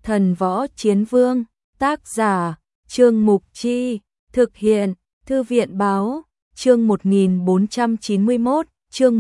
Thần Võ Chiến Vương, tác giả, Trương Mục Chi, thực hiện, Thư viện Báo, chương 1491, chương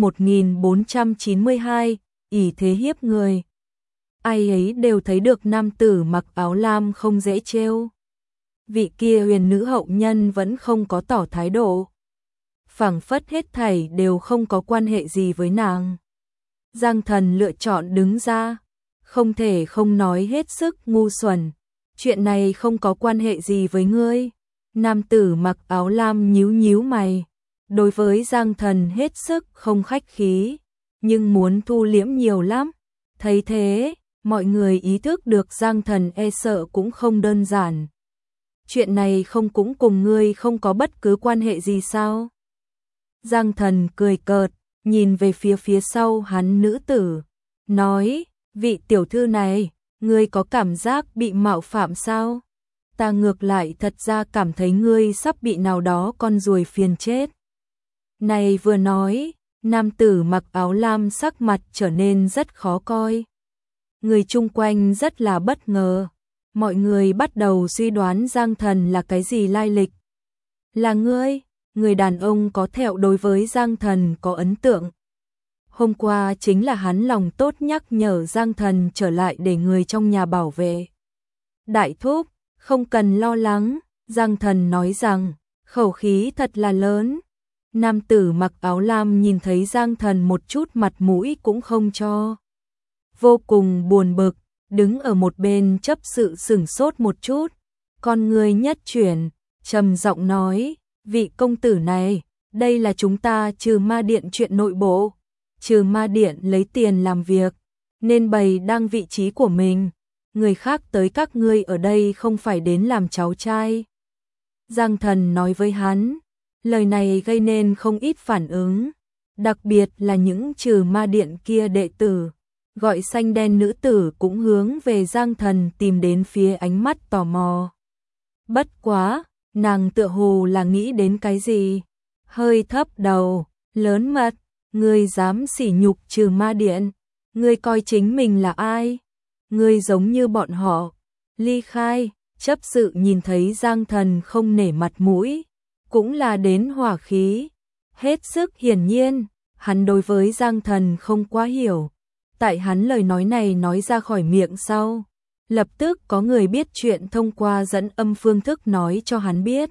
1492, ỷ thế hiếp người. Ai ấy đều thấy được nam tử mặc áo lam không dễ trêu. Vị kia huyền nữ hậu nhân vẫn không có tỏ thái độ. Phảng phất hết thảy đều không có quan hệ gì với nàng. Giang Thần lựa chọn đứng ra, không thể không nói hết sức ngu xuẩn. Chuyện này không có quan hệ gì với ngươi. Nam tử mặc áo lam nhíu nhíu mày. Đối với Giang Thần hết sức không khách khí, nhưng muốn thu liễm nhiều lắm. Thấy thế, mọi người ý thức được Giang Thần e sợ cũng không đơn giản. Chuyện này không cũng cùng ngươi không có bất cứ quan hệ gì sao? Giang Thần cười cợt, nhìn về phía sau hắn nữ tử, nói, vị tiểu thư này, ngươi có cảm giác bị mạo phạm sao? Ta ngược lại thật ra cảm thấy ngươi sắp bị nào đó con ruồi phiền chết. Này vừa nói, nam tử mặc áo lam sắc mặt trở nên rất khó coi. Người chung quanh rất là bất ngờ. Mọi người bắt đầu suy đoán Giang Thần là cái gì lai lịch. Là ngươi, người đàn ông có thẹo đối với Giang Thần có ấn tượng. Hôm qua chính là hắn lòng tốt nhắc nhở Giang Thần trở lại để người trong nhà bảo vệ. Đại thúc, không cần lo lắng, Giang Thần nói rằng, khẩu khí thật là lớn. Nam tử mặc áo lam nhìn thấy Giang Thần một chút mặt mũi cũng không cho. Vô cùng buồn bực, đứng ở một bên chấp sự sửng sốt một chút. Con người nhất chuyển, trầm giọng nói, vị công tử này, đây là chúng ta Trừ Ma Điện chuyện nội bộ. Trừ Ma Điện lấy tiền làm việc, nên bày đang vị trí của mình. Người khác tới các ngươi ở đây không phải đến làm cháu trai. Giang Thần nói với hắn, lời này gây nên không ít phản ứng, đặc biệt là những Trừ Ma Điện kia đệ tử. Gọi xanh đen nữ tử cũng hướng về Giang Thần tìm đến phía ánh mắt tò mò. Bất quá, nàng tựa hồ là nghĩ đến cái gì? Hơi thấp đầu, lớn mật, ngươi dám sỉ nhục Trừ Ma Điện, ngươi coi chính mình là ai? Ngươi giống như bọn họ. Ly khai, chấp sự nhìn thấy Giang Thần không nể mặt mũi, cũng là đến hỏa khí. Hết sức hiển nhiên, hắn đối với Giang Thần không quá hiểu. Tại hắn lời nói này nói ra khỏi miệng sau, lập tức có người biết chuyện thông qua dẫn âm phương thức nói cho hắn biết.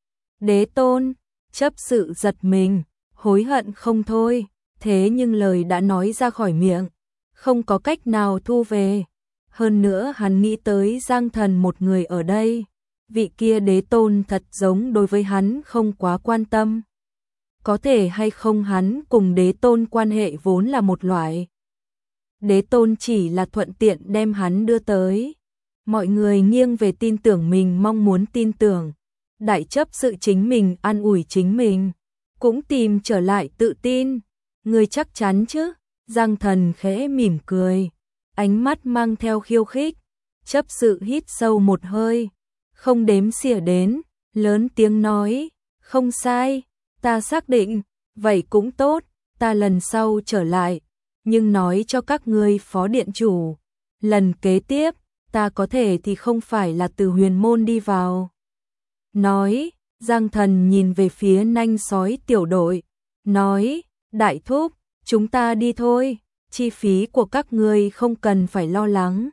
Đế tôn, chấp sự giật mình, hối hận không thôi, thế nhưng lời đã nói ra khỏi miệng, không có cách nào thu về. Hơn nữa hắn nghĩ tới Giang Thần một người ở đây, vị kia đế tôn thật giống đối với hắn không quá quan tâm. Có thể hay không hắn cùng đế tôn quan hệ vốn là một loại. Đế tôn chỉ là thuận tiện đem hắn đưa tới. Mọi người nghiêng về tin tưởng mình mong muốn tin tưởng. Đại chấp sự chính mình an ủi chính mình, cũng tìm trở lại tự tin. Người chắc chắn chứ? Giang Thần khẽ mỉm cười, ánh mắt mang theo khiêu khích. Chấp sự hít sâu một hơi, không đếm xỉa đến, lớn tiếng nói, không sai, ta xác định, vậy cũng tốt, ta lần sau trở lại. Nhưng nói cho các ngươi phó điện chủ, lần kế tiếp, ta có thể thì không phải là từ huyền môn đi vào. Nói, Giang Thần nhìn về phía nanh sói tiểu đội, nói, đại thúc, chúng ta đi thôi, chi phí của các ngươi không cần phải lo lắng.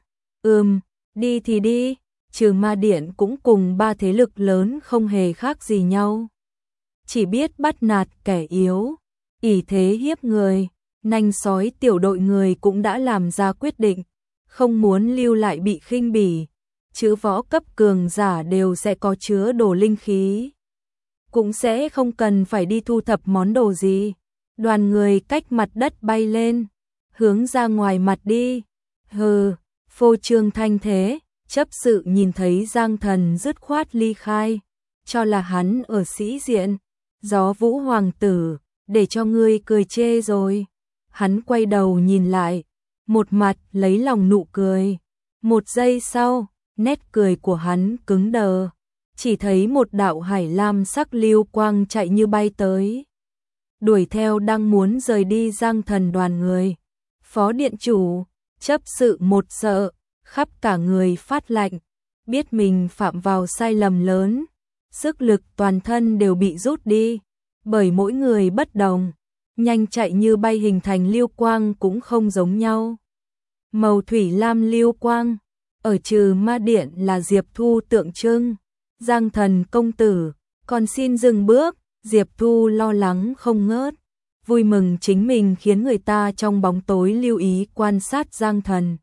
Đi thì đi, Trừ Ma Điện cũng cùng ba thế lực lớn không hề khác gì nhau. Chỉ biết bắt nạt kẻ yếu, ỷ thế hiếp người. Nanh sói tiểu đội người cũng đã làm ra quyết định, không muốn lưu lại bị khinh bỉ. Chữ võ cấp cường giả đều sẽ có chứa đồ linh khí, cũng sẽ không cần phải đi thu thập món đồ gì. Đoàn người cách mặt đất bay lên, hướng ra ngoài mặt đi. Hừ, phô trương thanh thế. Chấp sự nhìn thấy Giang Thần dứt khoát ly khai, cho là hắn ở sĩ diện. Gió Vũ hoàng tử, để cho ngươi cười chê rồi. Hắn quay đầu nhìn lại, một mặt lấy lòng nụ cười. Một giây sau, nét cười của hắn cứng đờ, chỉ thấy một đạo hải lam sắc lưu quang chạy như bay tới, đuổi theo đang muốn rời đi Giang Thần đoàn người. Phó điện chủ, chấp sự một sợ, khắp cả người phát lạnh, biết mình phạm vào sai lầm lớn, sức lực toàn thân đều bị rút đi, bởi mỗi người bất đồng, nhanh chạy như bay hình thành lưu quang cũng không giống nhau. Màu thủy lam lưu quang, ở Trừ Ma Điện là Diệp Thu tượng trưng. Giang Thần công tử, còn xin dừng bước. Diệp Thu lo lắng không ngớt, vui mừng chính mình khiến người ta trong bóng tối lưu ý quan sát Giang Thần.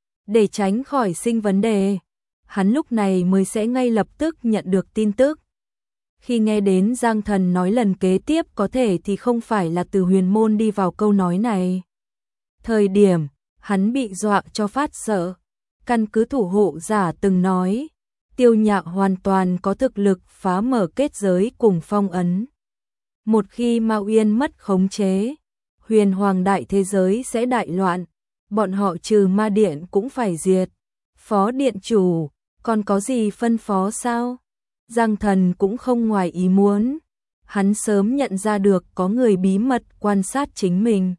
Để tránh khỏi sinh vấn đề, hắn lúc này mới sẽ ngay lập tức nhận được tin tức. Khi nghe đến Giang Thần nói lần kế tiếp có thể thì không phải là từ huyền môn đi vào câu nói này. Thời điểm, hắn bị dọa cho phát sợ. Căn cứ thủ hộ giả từng nói, Tiêu Nhạc hoàn toàn có thực lực phá mở kết giới cùng phong ấn. Một khi Ma Uyên mất khống chế, huyền hoàng đại thế giới sẽ đại loạn, bọn họ Trừ Ma Điện cũng phải diệt. Phó điện chủ, còn có gì phân phó sao? Giang Thần cũng không ngoài ý muốn, hắn sớm nhận ra được có người bí mật quan sát chính mình.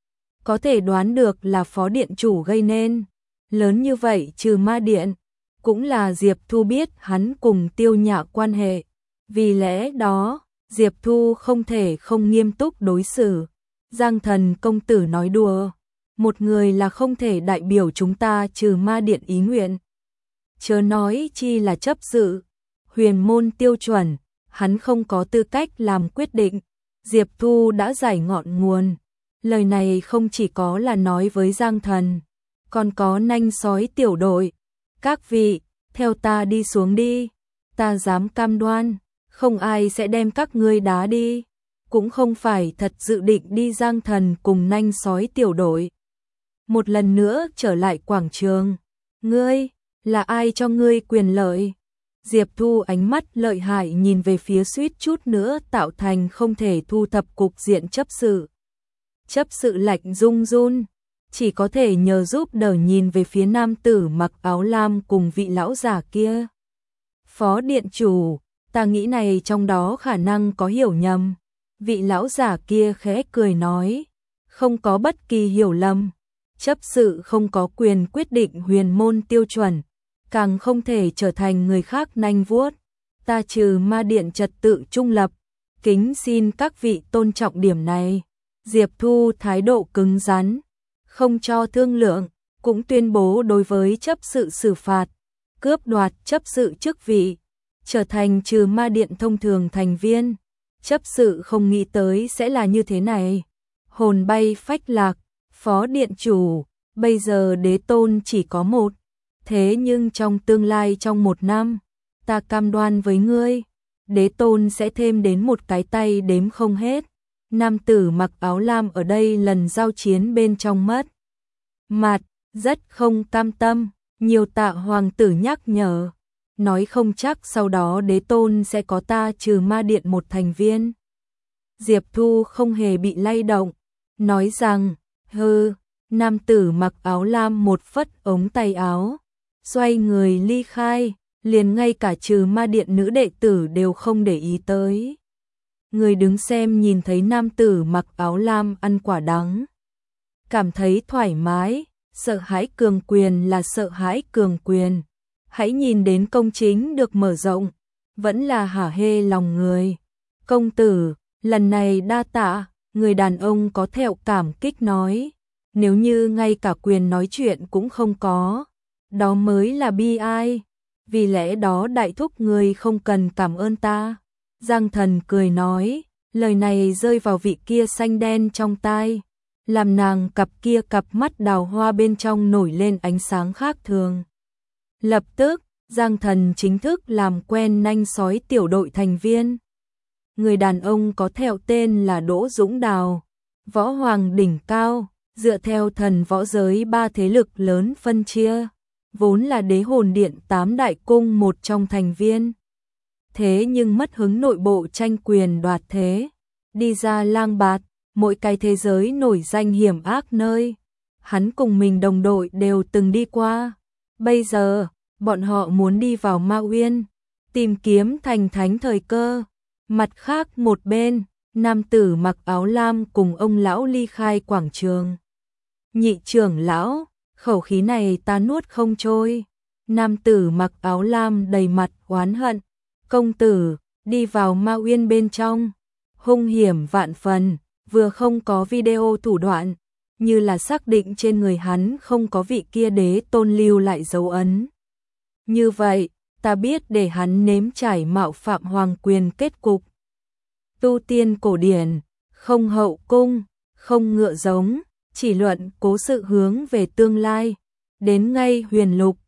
Có thể đoán được là phó điện chủ gây nên. Lớn như vậy Trừ Ma Điện, cũng là Diệp Thu biết hắn cùng Tiêu Nhạc quan hệ. Vì lẽ đó, Diệp Thu không thể không nghiêm túc đối xử. Giang Thần công tử nói đùa, một người là không thể đại biểu chúng ta Trừ Ma Điện ý nguyện. Chớ nói chi là chấp sự, huyền môn tiêu chuẩn, hắn không có tư cách làm quyết định. Diệp Thu đã giải ngọn nguồn. Lời này không chỉ có là nói với Giang Thần, còn có nanh sói tiểu đội. Các vị, theo ta đi xuống đi, ta dám cam đoan, không ai sẽ đem các ngươi đá đi. Cũng không phải thật dự định đi. Giang Thần cùng nanh sói tiểu đội một lần nữa trở lại quảng trường. Ngươi, là ai cho ngươi quyền lợi? Diệp Thu ánh mắt lợi hại nhìn về phía suýt chút nữa tạo thành không thể thu thập cục diện chấp sự. Chấp sự lạnh run run, chỉ có thể nhờ giúp đỡ nhìn về phía nam tử mặc áo lam cùng vị lão giả kia. Phó điện chủ, ta nghĩ này trong đó khả năng có hiểu nhầm. Vị lão giả kia khẽ cười nói, không có bất kỳ hiểu lầm. Chấp sự không có quyền quyết định huyền môn tiêu chuẩn, càng không thể trở thành người khác nanh vuốt. Ta Trừ Ma Điện trật tự trung lập, kính xin các vị tôn trọng điểm này. Diệp Thu thái độ cứng rắn, không cho thương lượng, cũng tuyên bố đối với chấp sự xử phạt, cướp đoạt chấp sự chức vị, trở thành Trừ Ma Điện thông thường thành viên. Chấp sự không nghĩ tới sẽ là như thế này, hồn bay phách lạc. Phó điện chủ, bây giờ đế tôn chỉ có một, thế nhưng trong tương lai trong 1 năm, ta cam đoan với ngươi, đế tôn sẽ thêm đến một cái tay đếm không hết. Nam tử mặc áo lam ở đây lần giao chiến bên trong mất mặt, rất không cam tâm. Nhiều Tạ hoàng tử nhắc nhở, nói không chắc sau đó đế tôn sẽ có ta Trừ Ma Điện một thành viên. Diệp Thu không hề bị lay động, nói rằng, hừ. Nam tử mặc áo lam một phất ống tay áo, xoay người ly khai, liền ngay cả Trừ Ma Điện nữ đệ tử đều không để ý tới. Người đứng xem nhìn thấy nam tử mặc áo lam ăn quả đắng, cảm thấy thoải mái. Sợ hãi cường quyền là sợ hãi cường quyền, hãy nhìn đến công chính được mở rộng, vẫn là hả hê lòng người. Công tử, lần này đa tạ. Người đàn ông có thẹo cảm kích nói, nếu như ngay cả quyền nói chuyện cũng không có, đó mới là bi ai. Vì lẽ đó đại thúc người không cần cảm ơn ta. Giang Thần cười nói, lời này rơi vào vị kia xanh đen trong tai, làm nàng cặp mắt đào hoa bên trong nổi lên ánh sáng khác thường. Lập tức, Giang Thần chính thức làm quen nanh sói tiểu đội thành viên. Người đàn ông có thẹo tên là Đỗ Dũng Đào, võ hoàng đỉnh cao, dựa theo thần võ giới 3 thế lực lớn phân chia, vốn là đế hồn điện 8 đại cung một trong thành viên. Thế nhưng mất hứng nội bộ tranh quyền đoạt thế, đi ra lang bạt, mỗi cái thế giới nổi danh hiểm ác nơi, hắn cùng mình đồng đội đều từng đi qua. Bây giờ, bọn họ muốn đi vào Ma Uyên, tìm kiếm thành thánh thời cơ. Mặt khác một bên, nam tử mặc áo lam cùng ông lão ly khai quảng trường. Nhị trưởng lão, khẩu khí này ta nuốt không trôi. Nam tử mặc áo lam đầy mặt oán hận, công tử, đi vào Ma Uyên bên trong, hung hiểm vạn phần, vừa không có video thủ đoạn, như là xác định trên người hắn không có vị kia đế tôn lưu lại dấu ấn. Như vậy, ta biết để hắn nếm trải mạo phạm hoàng quyền kết cục. Tu tiên cổ điển, không hậu cung, không ngựa giống, chỉ luận cố sự hướng về tương lai, đến ngay huyền lục,